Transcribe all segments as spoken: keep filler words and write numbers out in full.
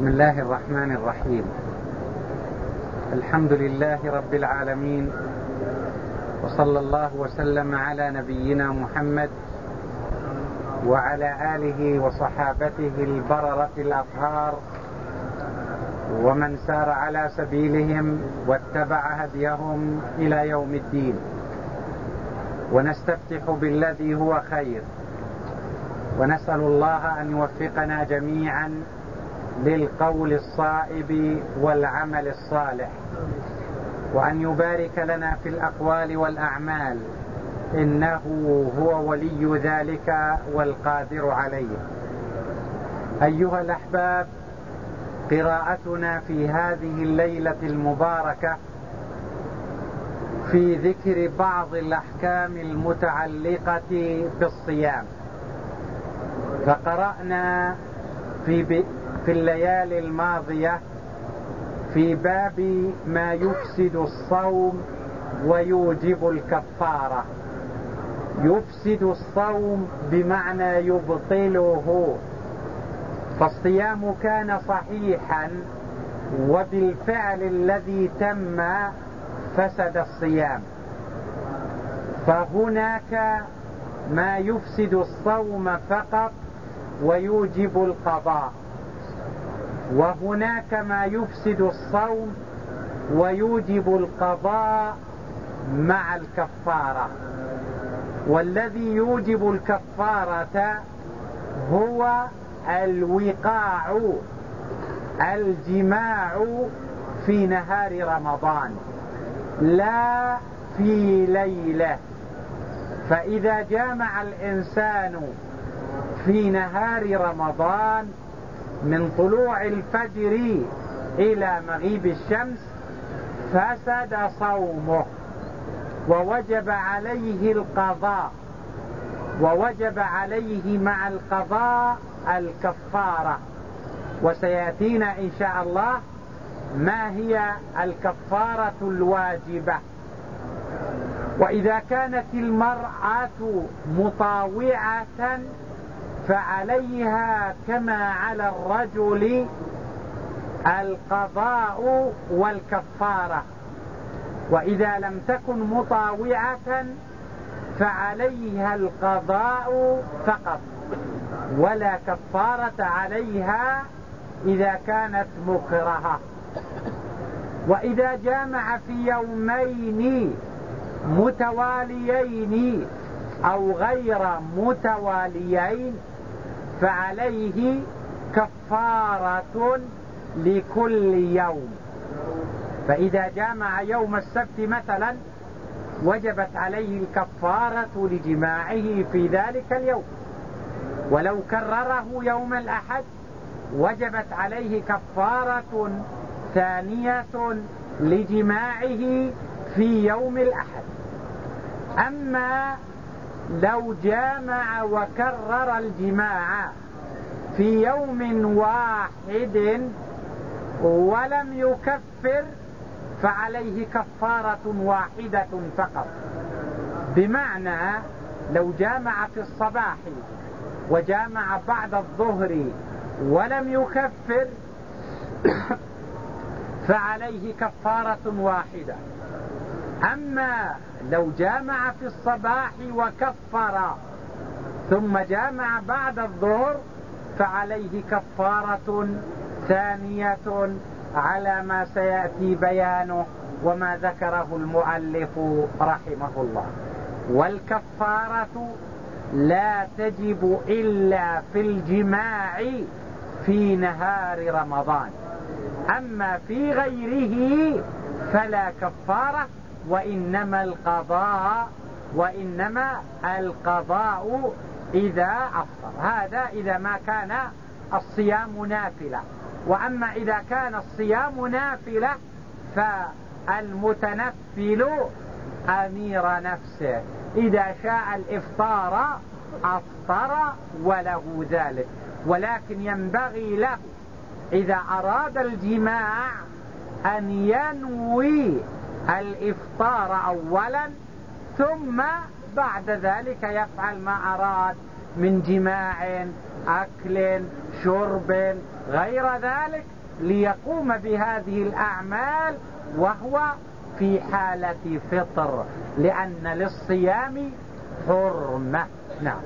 بسم الله الرحمن الرحيم. الحمد لله رب العالمين، وصلى الله وسلم على نبينا محمد وعلى آله وصحابته البررة الأطهار ومن سار على سبيلهم واتبع هديهم إلى يوم الدين. ونستفتح بالذي هو خير، ونسأل الله أن يوفقنا جميعا للقول الصائب والعمل الصالح، وأن يبارك لنا في الأقوال والأعمال، إنه هو ولي ذلك والقادر عليه. أيها الأحباب، قراءتنا في هذه الليلة المباركة في ذكر بعض الأحكام المتعلقة بالصيام. فقرأنا في في الليالي الماضية في باب ما يفسد الصوم ويوجب الكفارة. يفسد الصوم بمعنى يبطله، فالصيام كان صحيحا وبالفعل الذي تم فسد الصيام. فهناك ما يفسد الصوم فقط ويوجب القضاء، وهناك ما يفسد الصوم ويوجب القضاء مع الكفارة. والذي يوجب الكفارة هو الوقاع، الجماع في نهار رمضان لا في ليله. فإذا جامع الإنسان في نهار رمضان من طلوع الفجر إلى مغيب الشمس فسد صومه، ووجب عليه القضاء، ووجب عليه مع القضاء الكفارة. وسيأتينا إن شاء الله ما هي الكفارة الواجبة. وإذا كانت المرأة مطاوعة فعليها كما على الرجل القضاء والكفارة. وإذا لم تكن مطاوعة فعليها القضاء فقط، ولا كفارة عليها إذا كانت مكرهة. وإذا جامع في يومين متواليين أو غير متواليين فعليه كفارة لكل يوم. فإذا جامع يوم السبت مثلا وجبت عليه الكفارة لجماعه في ذلك اليوم، ولو كرره يوم الأحد وجبت عليه كفارة ثانية لجماعه في يوم الأحد. أما لو جامع وكرر الجماع في يوم واحد ولم يكفر فعليه كفارة واحدة فقط. بمعنى لو جامع في الصباح وجامع بعد الظهر ولم يكفر فعليه كفارة واحدة. أما لو جامع في الصباح وكفر ثم جامع بعد الظهر فعليه كفارة ثانية على ما سيأتي بيانه وما ذكره المؤلف رحمه الله. والكفارة لا تجب إلا في الجماع في نهار رمضان، أما في غيره فلا كفارة، وإنما القضاء وإنما القضاء إذا أفطر. هذا إذا ما كان الصيام نافلة. وأما إذا كان الصيام نافلة فالمتنفل أمير نفسه، إذا شاء الإفطار أفطر وله ذلك. ولكن ينبغي له إذا أراد الجماع أن ينوي الإفطار أولا، ثم بعد ذلك يفعل ما أراد من جماع أكل شرب غير ذلك ليقوم بهذه الأعمال وهو في حالة فطر، لأن للصيام حرمة. نعم.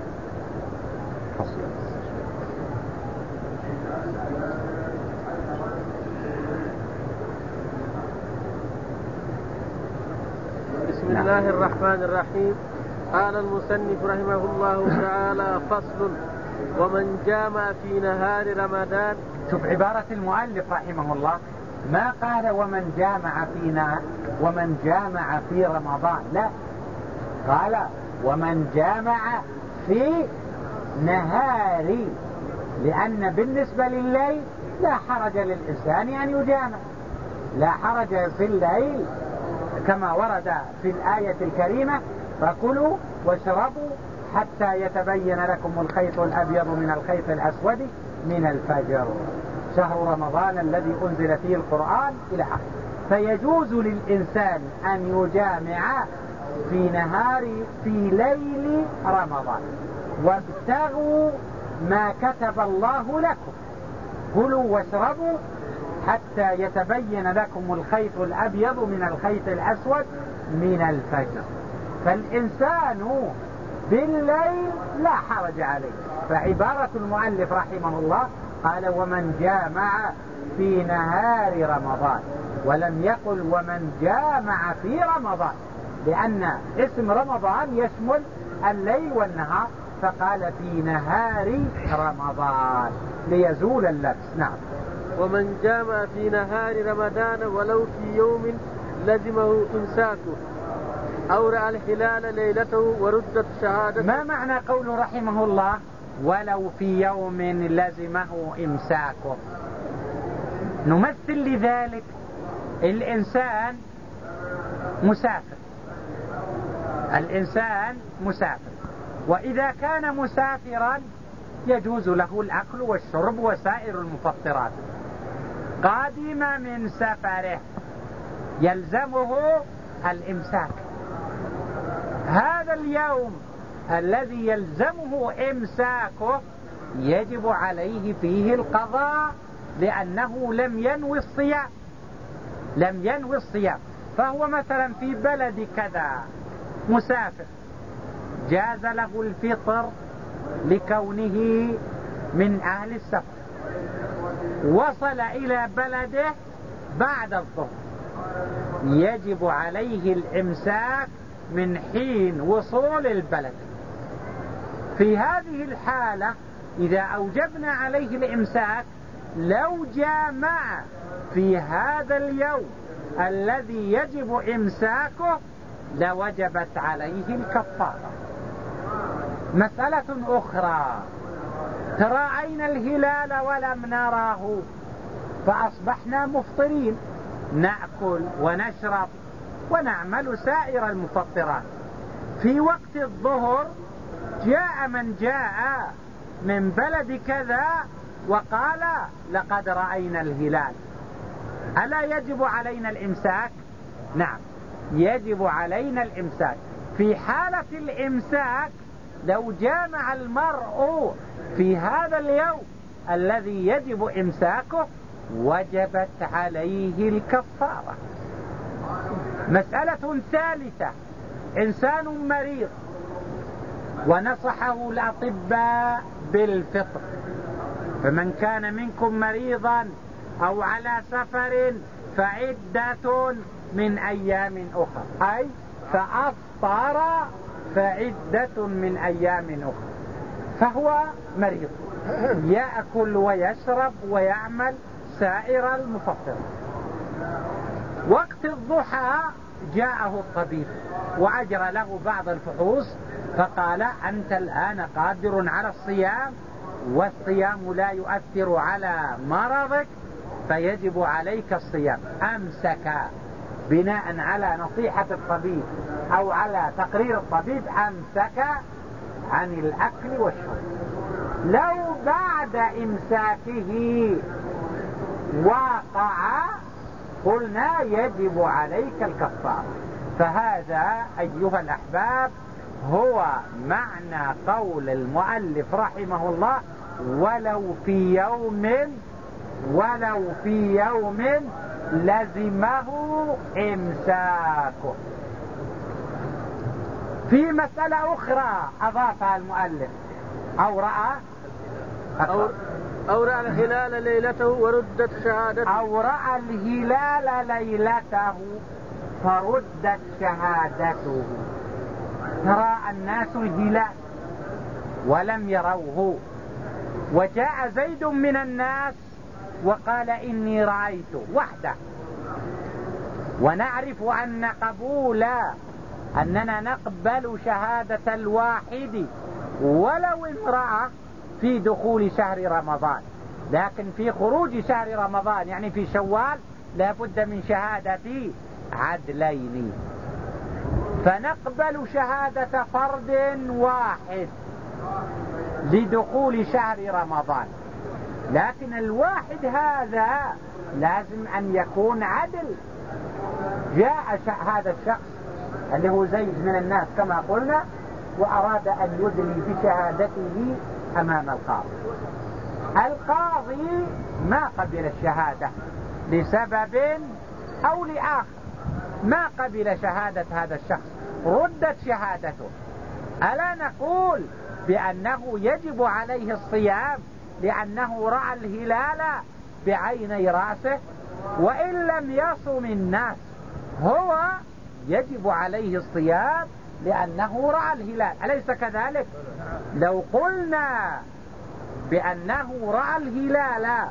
بسم الله الرحمن الرحيم. قال المصنف رحمه الله تعالى: فصل: ومن جامع في نهار رمضان. شوف عبارة المؤلف رحمه الله، ما قال ومن جامع فينا ومن جامع في رمضان، لا، قال ومن جامع في نهار، لأن بالنسبة لليل لا حرج للإنسان أن يجامع، لا حرج في الليل كما ورد في الآية الكريمة: فكلوا واشربوا حتى يتبين لكم الخيط الأبيض من الخيط الأسود من الفجر، شهر رمضان الذي أنزل فيه القرآن إلى آخره. فيجوز للإنسان أن يجامع في نهار في ليل رمضان. وابتغوا ما كتب الله لكم، كلوا واشربوا حتى يتبين لكم الخيط الأبيض من الخيط الأسود من الفجر. فالإنسان بالليل لا حرج عليه. فعبارة المؤلف رحمه الله قال ومن جامع في نهار رمضان، ولم يقل ومن جامع في رمضان، لأن اسم رمضان يشمل الليل والنهار، فقال في نهار رمضان ليزول اللبس. نعم. ومن جامع في نهار رمضان ولو في يوم لزمه إمساكه أو رأى الهلال ليلته وردت شهادته. ما معنى قوله رحمه الله ولو في يوم لزمه إمساكه؟ نمثل لذلك الإنسان مسافر، الإنسان مسافر، وإذا كان مسافرا يجوز له الأكل والشرب وسائر المفطرات. قادم من سفره يلزمه الإمساك. هذا اليوم الذي يلزمه إمساكه يجب عليه فيه القضاء، لأنه لم ينوي الصيام، لم ينوي الصيام. فهو مثلا في بلد كذا مسافر، جاز له الفطر لكونه من أهل السفر، وصل إلى بلده بعد الظهر، يجب عليه الإمساك من حين وصول البلد. في هذه الحالة إذا أوجبنا عليه الإمساك، لو جامع في هذا اليوم الذي يجب إمساكه لوجبت عليه الكفارة. مسألة أخرى: تراءينا الهلال ولم نراه فأصبحنا مفطرين، نأكل ونشرب ونعمل سائر المفطرات. في وقت الظهر جاء من جاء من بلد كذا وقال لقد رأينا الهلال، ألا يجب علينا الإمساك؟ نعم، يجب علينا الإمساك. في حالة الإمساك لو جامع المرء في هذا اليوم الذي يجب إمساكه وجبت عليه الكفارة. مسألة ثالثة: إنسان مريض ونصحه الأطباء بالفطر، فمن كان منكم مريضا أو على سفر فعدة من أيام أخرى، أي فأفطر فعدة من أيام أخرى. فهو مريض يأكل ويشرب ويعمل سائر المفطرات. وقت الضحى جاءه الطبيب وأجرى له بعض الفحوص فقال أنت الآن قادر على الصيام، والصيام لا يؤثر على مرضك فيجب عليك الصيام. أمسك بناء على نصيحة الطبيب أو على تقرير الطبيب، أمسك عن الأكل والشرب. لو بعد إمساكه وقع قلنا يجب عليك الكفارة. فهذا أيها الأحباب هو معنى قول المؤلف رحمه الله ولو في يوم ولو في يوم لزمه إمساكه. في مسألة أخرى أضافها المؤلف أو رأى أو, أو رأى الهلال ليلته وردت شهادته أو رأى الهلال ليلته فردت شهادته. ترى الناس الهلال ولم يروه، وجاء زيد من الناس وقال إني رأيت وحده، ونعرف أن قبول أننا نقبل شهادة الواحد ولو امرأة في دخول شهر رمضان، لكن في خروج شهر رمضان يعني في شوال لا بد من شهادة عدلين، فنقبل شهادة فرد واحد لدخول شهر رمضان، لكن الواحد هذا لازم أن يكون عدل. جاء هذا الشخص اللي هو زيد من الناس كما قلنا وأراد أن يدلي بشهادته أمام القاضي. القاضي ما قبل الشهادة لسبب أو لآخر، ما قبل شهادة هذا الشخص، ردت شهادته. ألا نقول بأنه يجب عليه الصيام لأنه رأى الهلال بعيني رأسه؟ وإن لم يصم الناس هو يجب عليه الصيام لأنه رأى الهلال، أليس كذلك؟ لو قلنا بأنه رأى الهلال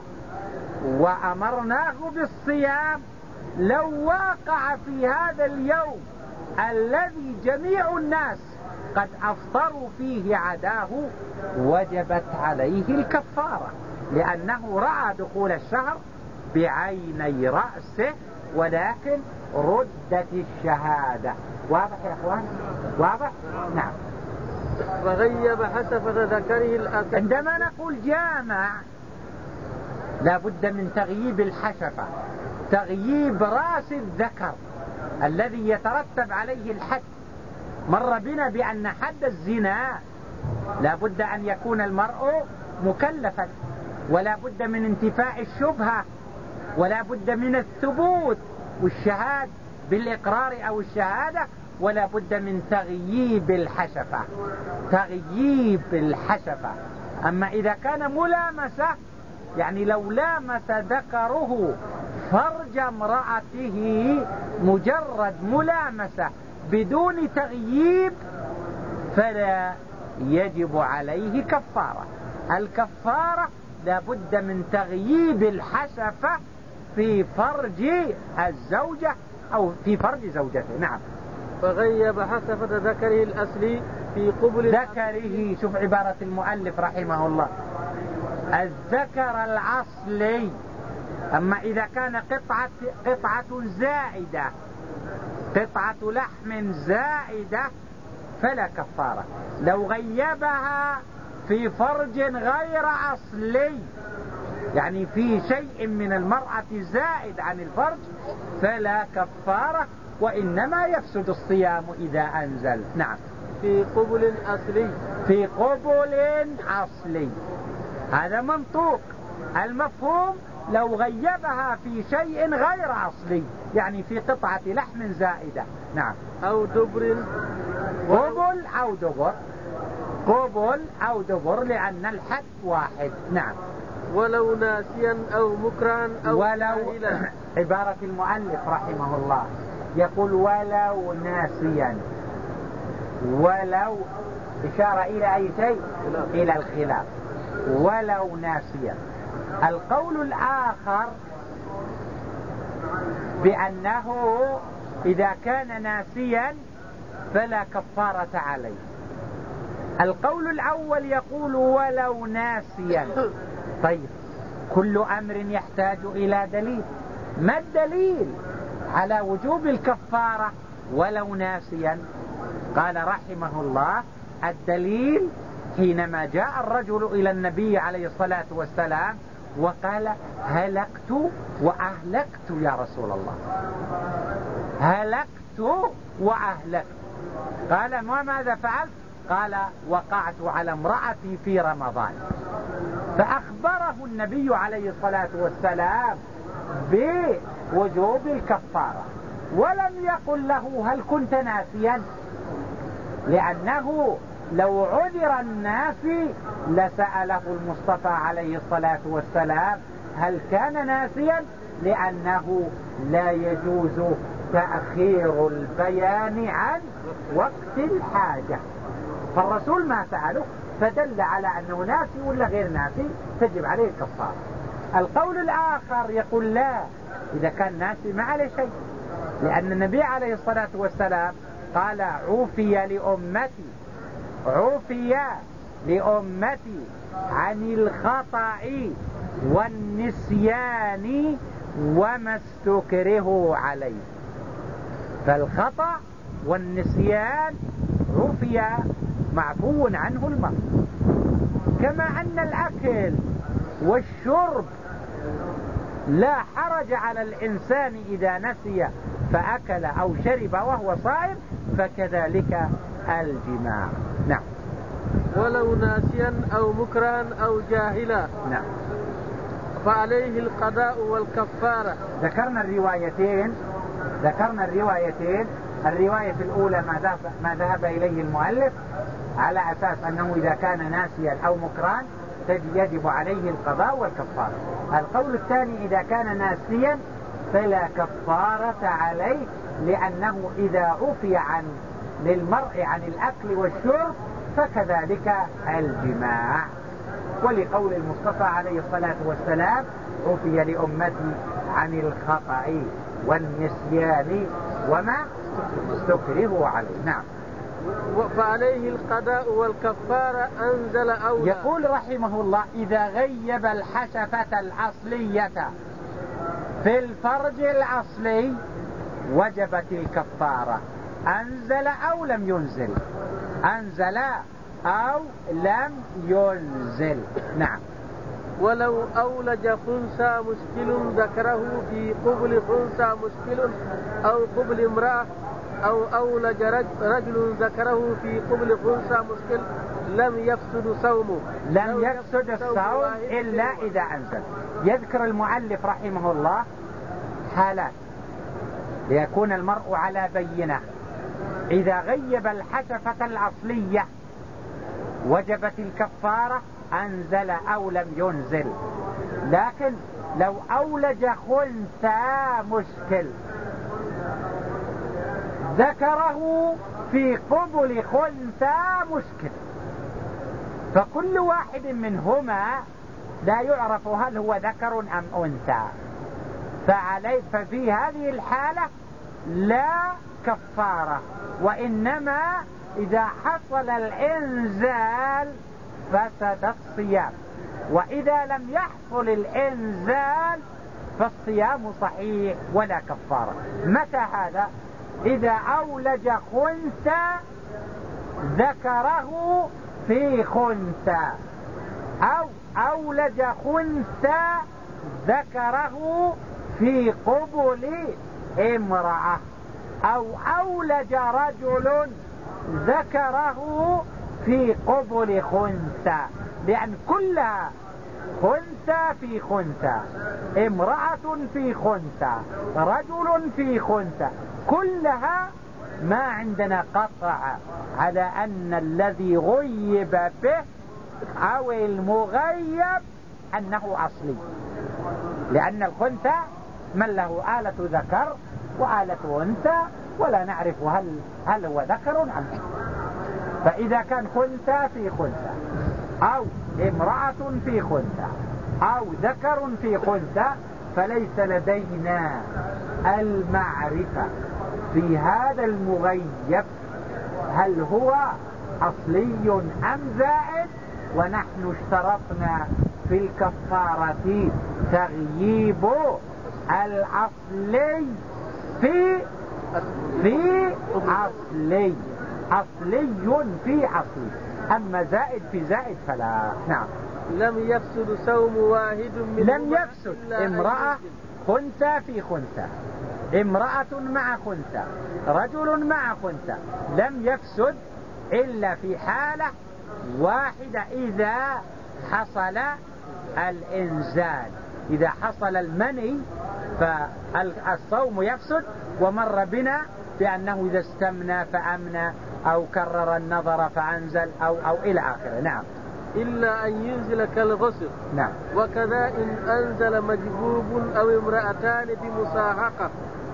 وأمرناه بالصيام لو واقع في هذا اليوم الذي جميع الناس قد أفطروا فيه عداه وجبت عليه الكفارة، لأنه رأى دخول الشهر بعيني رأسه ولكن ردت الشهادة. واضح يا أخوان؟ واضح؟ نعم. وغيب حسفة ذكره الأكل. عندما نقول جامع لا بد من تغييب الحشفة، تغييب رأس الذكر الذي يترتب عليه الحد. مر بنا بأن حد الزنا لا بد أن يكون المرء مكلفا، ولا بد من انتفاء الشبهة، ولا بد من الثبوت والشهاد بالإقرار أو الشهادة، ولا بد من تغييب الحشفة، تغييب الحشفة. أما إذا كان ملامسة يعني لو لامس ذكره فرج امرأته مجرد ملامسة بدون تغييب فلا يجب عليه كفارة. الكفارة لا بد من تغييب الحشفة في فرج الزوجة أو في فرج زوجته. نعم. فغيب حسفة ذكره الأصلي في قبل ذكره. شوف عبارة المؤلف رحمه الله، الذكر الأصلي. أما إذا كان قطعة, قطعة زائدة، قطعة لحم زائدة فلا كفارة. لو غيبها في فرج غير أصلي يعني في شيء من المرأة زائد عن الفرج فلا كفارة، وإنما يفسد الصيام إذا أنزل. نعم. في قبل أصلي. في قبل أصلي هذا منطوق. المفهوم لو غيبها في شيء غير أصلي يعني في قطعة لحم زائدة. نعم. أو دبر. قبل أو دبر، قبل أو دبر لأن الحد واحد. نعم. ولو ناسيا أو مكرها أو ولو عبارة المؤلف رحمه الله يقول ولو ناسيا، ولو إشارة إلى أي شيء؟ إلى الخلاف. ولو ناسيا. القول الآخر بأنه إذا كان ناسيا فلا كفارة عليه. القول الأول يقول ولو ناسيا. طيب كل أمر يحتاج إلى دليل، ما الدليل على وجوب الكفارة ولو ناسيا؟ قال رحمه الله الدليل حينما جاء الرجل إلى النبي عليه الصلاة والسلام وقال هلكت وأهلكت يا رسول الله، هلكت وأهلكت. قال ما ماذا فعلت؟ قال وقعت على امرأتي في رمضان. فأخبره النبي عليه الصلاة والسلام بوجوب الكفارة، ولم يقل له هل كنت ناسيا، لأنه لو عذر الناسي لسأله المصطفى عليه الصلاة والسلام هل كان ناسيا، لأنه لا يجوز تأخير البيان عن وقت الحاجة. فالرسول ما سأله، فدل على أنه ناسي ولا غير ناسي تجب عليه الكفارة. القول الآخر يقول لا، إذا كان ناسي ما عليه شيء، لأن النبي عليه الصلاة والسلام قال عوفي لأمتي عوفي لأمتي عن الخطأ والنسيان وما استكرهوا عليه. فالخطأ والنسيان عفي معفو عنه المرء، كما أن الأكل والشرب لا حرج على الإنسان إذا نسي فأكل أو شرب وهو صائم، فكذلك الجماع. نعم. ولو ناسيا أو مكرها أو جاهلا نعم فعليه القضاء والكفارة. ذكرنا الروايتين ذكرنا الروايتين الرواية الأولى ما ذهب, ما ذهب إليه المؤلف على أساس أنه إذا كان ناسيا أو مكران يجب عليه القضاء والكفارة. القول الثاني إذا كان ناسيا فلا كفارة عليه، لأنه إذا عفي عن للمرء عن الأكل والشرب فكذلك الجماع. ولقول المصطفى عليه الصلاة والسلام عفي لأمتي عن الخطأ والنسيان وما استكرهوا عليه. نعم. فعليه القضاء والكفارة أنزل أولى. يقول رحمه الله إذا غيب الحشفة الأصلية في الفرج الأصلي وجبت الكفارة، أنزل أو لم ينزل أنزل أو لم ينزل. نعم. ولو أولج خنثى مشكل ذكره في قبل خنثى مشكل أو قبل امرأة، أو أولج رجل ذكره في قبل خنثى مشكل لم يفسد صومه. لم يفسد الصوم إلا إذا أنزل. يذكر المؤلف رحمه الله حالات ليكون المرء على بينة. إذا غيب الحشفة الأصلية وجبت الكفارة، أنزل أو لم ينزل. لكن لو أولج خنثى مشكل ذكره في قبل خنثى مشكل، فكل واحد منهما لا يعرف هل هو ذكر أم أنثى، فعليه ففي هذه الحالة لا كفارة، وإنما إذا حصل الإنزال فسد الصيام، وإذا لم يحصل الإنزال فالصيام صحيح ولا كفارة. متى هذا؟ إذا أولج خنثى ذكره في خنثى، أو أولج خنثى ذكره في قبل امرأة، أو أولج رجل ذكره في قبل خنثى، لأن كلها خنثى في خنثى، امرأة في خنثى، رجل في خنثى، كلها ما عندنا قطع على أن الذي غيب به أو المغيب أنه أصلي، لأن الخنثى من له آلة ذكر وآلة أنثى ولا نعرف هل, هل هو ذكر أم أنثى. فإذا كان خنثى في خنثى أو امرأة في خنثى أو ذكر في خنثى فليس لدينا المعرفة في هذا المغيب هل هو أصلي أم زائد، ونحن اشترطنا في الكفارة تغييب الأصلي في في أصلي أصلي في أصلي، أما زائد في زائد فلا. نعم. لم يفسد صوم واحد من لم يفسد امرأة خنثى في خنثى امرأة مع خنثى، رجل مع خنثى، لم يفسد إلا في حالة واحدة، إذا حصل الإنزال، إذا حصل المني فالصوم يفسد. ومر بنا بأنه إذا استمنى فأمنى أو كرر النظر فأنزل أو, أو إلى آخره. نعم. إلا أن ينزل كالغسل. نعم. وكذا إن أنزل مجبوب أو امرأتان بمساحقة.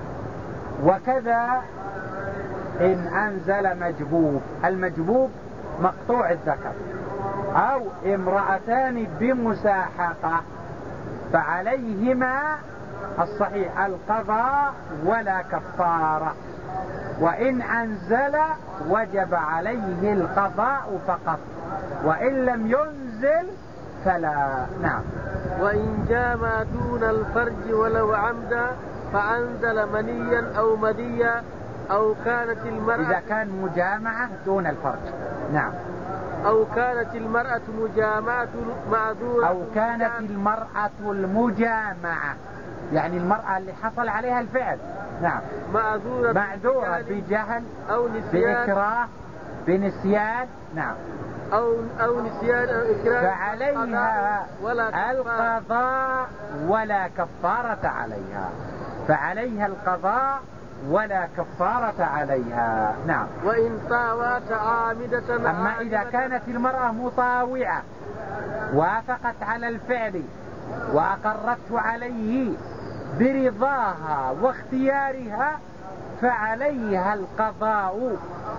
وكذا إن أنزل مجبوب، المجبوب مقطوع الذكر، أو امرأتان بمساحقة، فعليهما الصحيح القضاء ولا كفارة. وإن أنزل وجب عليه القضاء فقط، وإن لم ينزل فلا. نعم. وإن جامع دون الفرج ولو عمدا فأنزل منيا أو مديا أو كانت المرأة، إذا كان مجامعة دون الفرج. نعم. أو كانت المرأة مجامعة معذورة، أو كانت المرأة المجامعة يعني المرأة اللي حصل عليها الفعل. نعم. معذورة معذورة بجهل أو نسيان، بإكراه، بنسيان. نعم. أو أو نسيان أو إكراه، فعليها القضاء ولا كفارة عليها، فعليها القضاء ولا كفارة عليها. نعم. وإن طاوت عامدة. أما إذا كانت المرأة مطاوعة وافقت على الفعل وأقرته عليه برضاها واختيارها فعليها القضاء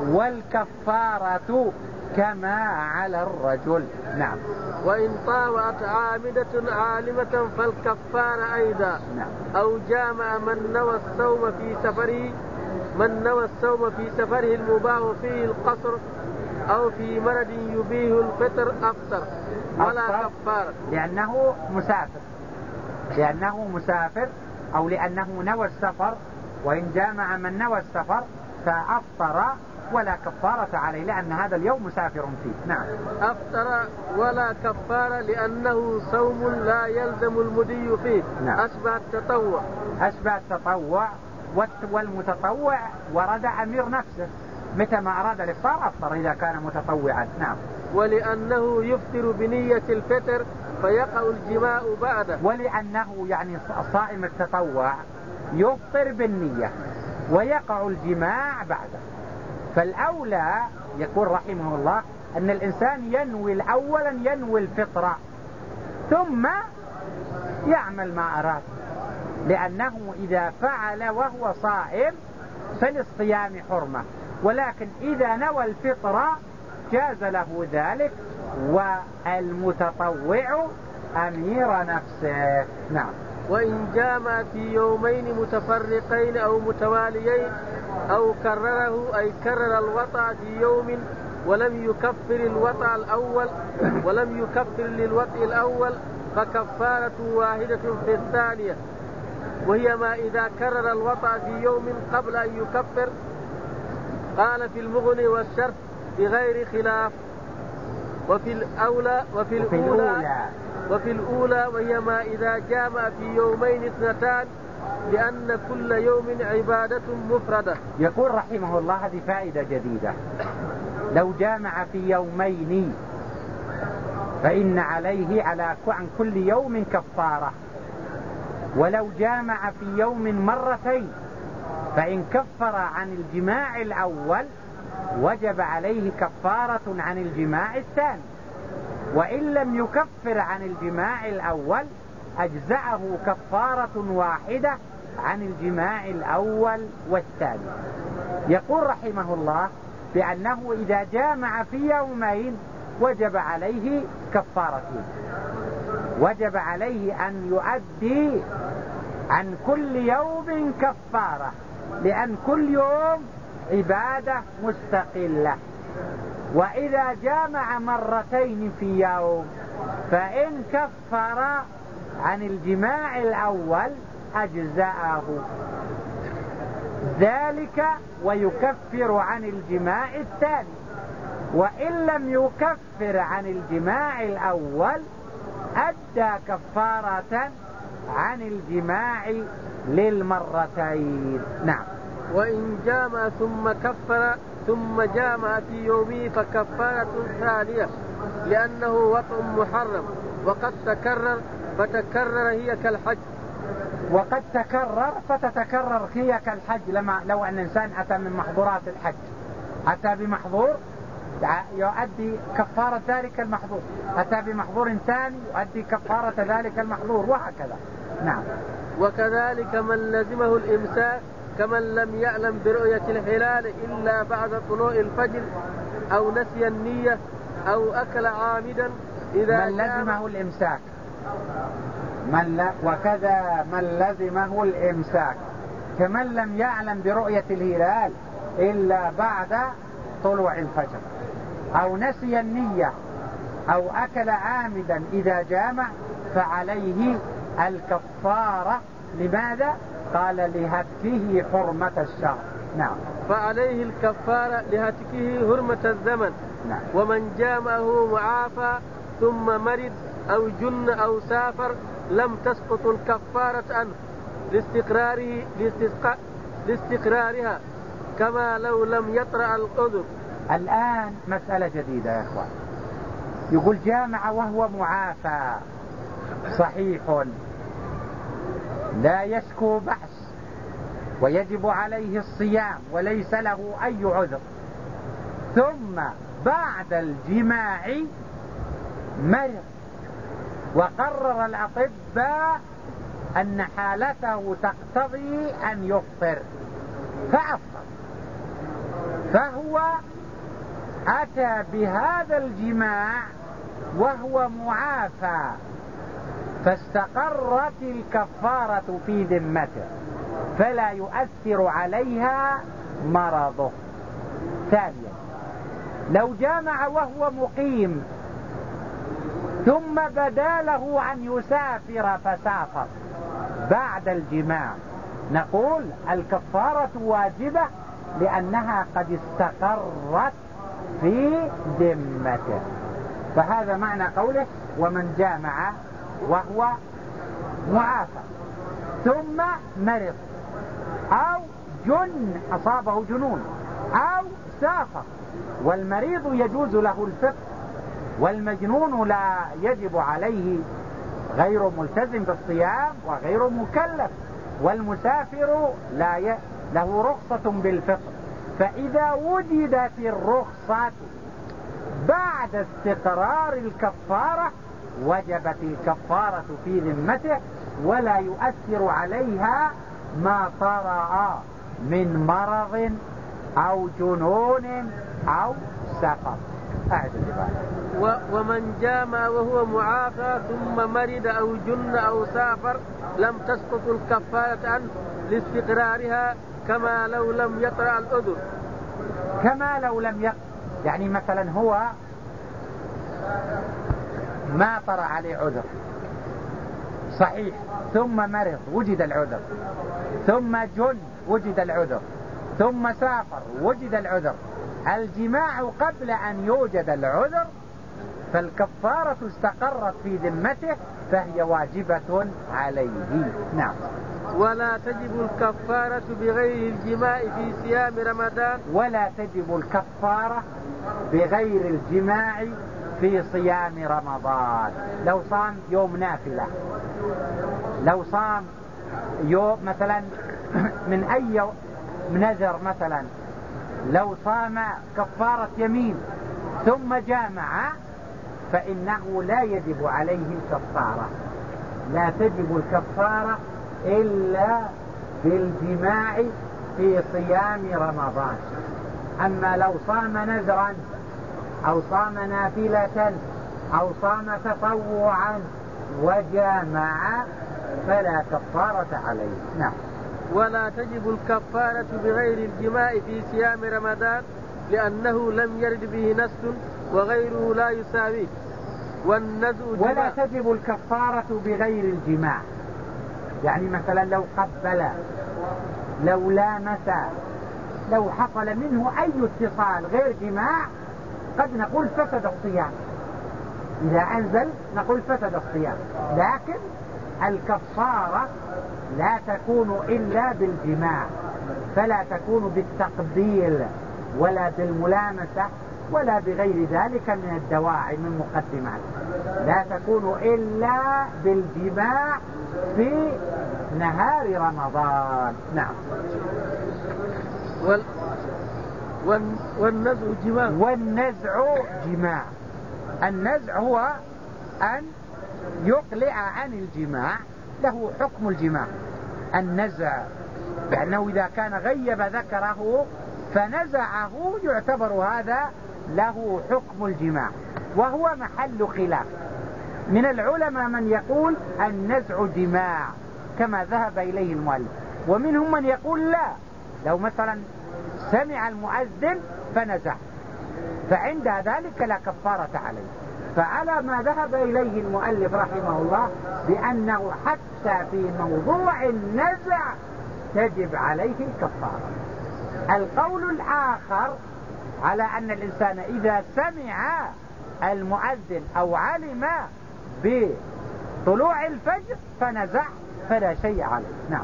والكفارة كما على الرجل. نعم. وإن طاوت عامدة عالمة فالكفار أيضا. نعم. أو جامع من نوى الصوم في سفره، من نوى الصوم في سفره المباح فيه القصر أو في مرض يبيه الفطر أفطر ولا كفارة، لأنه مسافر، لأنه مسافر أو لأنه نوى السفر. وإن جامع من نوى السفر فأفطر ولا كفارة عليه، لأن هذا اليوم مسافر فيه. نعم. أفطر ولا كفارة لأنه صوم لا يلزم المدي فيه. نعم. أشبه التطوع. أشبه التطوع، والمتطوع ورد أمير نفسه، متى ما أراد الإفطار أفطر إذا كان متطوعا. نعم. ولأنه يفطر بنية الفطر فيقع الجماع بعده. ولأنه يعني صائم التطوع يفطر بالنية ويقع الجماع بعده، فالأولى يقول رحمه الله أن الإنسان ينوي أولا ينوي الفطرة ثم يعمل ما أراد، لأنه إذا فعل وهو صائم فللصيام حرمة، ولكن إذا نوى الفطرة جاز له ذلك، والمتطوع أمير نفسه. نعم. وإن جامع في يومين متفرقين أو متواليين أو كرره أي كرر الوطأ في يوم ولم يكفر الوطأ الأول ولم يكفر للوطأ الأول فكفارة واحدة في الثانية، وهي ما إذا كرر الوطأ في يوم قبل أن يكفر. قال في المغني والشرط بغير خلاف. وفي الأولى وفي الأولى وفي الأولى وهي ما إذا جامع في يومين اثنتان، لأن كل يوم عبادة مفردة. يقول رحمه الله هذه فائدة جديدة، لو جامع في يومين فإن عليه على عن كل يوم كفارة، ولو جامع في يوم مرتين فإن كفر عن الجماع الأول وجب عليه كفارة عن الجماع الثاني، وإن لم يكفر عن الجماع الأول أجزأه كفارة واحدة عن الجماع الأول والثاني. يقول رحمه الله بأنه إذا جامع في يومين وجب عليه كفارتين، وجب عليه أن يؤدي عن كل يوم كفارة، لأن كل يوم عبادة مستقلة. وإذا جامع مرتين في يوم فإن كفر عن الجماع الأول أجزأه ذلك ويكفر عن الجماع الثاني، وإن لم يكفر عن الجماع الأول أدى كفارة عن الجماع للمرتين. نعم. وإن جامع ثم كفر ثم جامع في يومه فكفارة ثانية لأنه وطء محرم وقد تكرر فتكرر هي كالحج. وقد تكرر فتتكرر هي كالحج. لما لو أن إنسان أتى من محظورات الحج أتى بمحظور يؤدي كفارة ذلك المحظور، أتى بمحظور ثاني يؤدي كفارة ذلك المحظور، وهكذا. نعم. وكذلك من لزمه الإمساك كمن لم يعلم برؤية الهلال إلا بعد طلوع الفجر أو نسي النية أو أكل عامدا إذا من لزمه الإمساك من ل... وكذا من لزمه الإمساك كمن لم يعلم برؤية الهلال إلا بعد طلوع الفجر أو نسي النية أو أكل عامدا إذا جامع فعليه الكفارة. لماذا؟ قال لهتكه حرمة الشهر. نعم. فعليه الكفارة لهتكه حرمة الزمن. نعم. ومن جامعه معافى ثم مرض أو جن أو سافر لم تسقط الكفارة عنه لاستقراره لاستقرارها كما لو لم يطرأ العذر. الآن مسألة جديدة يا أخوان. يقول جامع وهو معافى صحيح لا يشكو بأس ويجب عليه الصيام وليس له أي عذر، ثم بعد الجماع مرض وقرر الأطباء أن حالته تقتضي أن يفطر فأفطر، فهو أتى بهذا الجماع وهو معافى فاستقرت الكفارة في ذمته فلا يؤثر عليها مرضه. ثانيا لو جامع وهو مقيم ثم بدا له أن يسافر فسافر بعد الجماع نقول الكفارة واجبة لأنها قد استقرت في ذمته. فهذا معنى قوله ومن جامع وهو معافى ثم مرض أو جن أصابه جنون أو سافر. والمريض يجوز له الفطر والمجنون لا يجب عليه، غير ملتزم بالصيام وغير مكلف، والمسافر لا ي... له رخصة بالفطر. فإذا وجدت الرخصة بعد استقرار الكفارة وجبت الكفارة في ذمته ولا يؤثر عليها ما طرأ من مرض أو جنون أو سقط. أعد و... ومن جامع وهو معافى ثم مرض أو جن أو سافر لم تسقط الكفارة عنه لاستقرارها كما لو لم يطرأ الأذر. كما لو لم يطرأ، يعني مثلا هو ما طرأ عليه عذر صحيح ثم مرض وجد العذر، ثم جن وجد العذر، ثم سافر وجد العذر، الجماع قبل أن يوجد العذر فالكفارة استقرت في ذمته فهي واجبة عليه. نعم. ولا تجب الكفارة بغير الجماع في صيام رمضان. ولا تجب الكفارة بغير الجماع في صيام رمضان. لو صام يوم نافلة، لو صام يوم مثلا من أي يوم نذر مثلا، لو صام كفارة يمين ثم جامع فإنه لا يجب عليه الكفارة، لا تجب الكفارة إلا بالجماع في صيام رمضان. أما لو صام نذرا أو صام نافلة أو صام تطوعا وجامع فلا كفارة عليه. نعم. ولا تجب الكفارة بغير الجماع في صيام رمضان لأنه لم يرد به نص وغيره لا يساويه. والنزء جماع. ولا تجب الكفارة بغير الجماع، يعني مثلا لو قبل، لو لامس، لو حصل منه أي اتصال غير جماع قد نقول فسد الصيام، إذا أنزل نقول فسد الصيام، لكن الكفارة لا تكون إلا بالجماع، فلا تكون بالتقبيل ولا بالملامسة ولا بغير ذلك من الدواعي من مقدمات، لا تكون إلا بالجماع في نهار رمضان. نعم. وال... والنزع جماع. والنزع جماع. النزع هو أن يقلع عن الجماع، له حكم الجماع النزع، لأنه إذا كان غيب ذكره فنزعه يعتبر هذا له حكم الجماع، وهو محل خلاف من العلماء من يقول النزع جماع كما ذهب إليه المؤلف، ومنهم من يقول لا، لو مثلا سمع المؤذن فنزع فعند ذلك لا كفارة عليه. فعلى ما ذهب إليه المؤلف رحمه الله بأنه حتى في موضوع النزع تجب عليه الكفارة. القول الآخر على أن الإنسان إذا سمع المؤذن أو علم بطلوع الفجر فنزع فلا شيء عليه. نعم.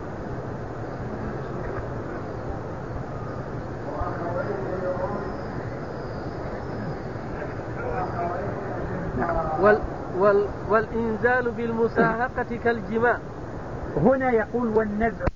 وال وال والإنزال بالمساهقة كالجماع. هنا يقول والنزع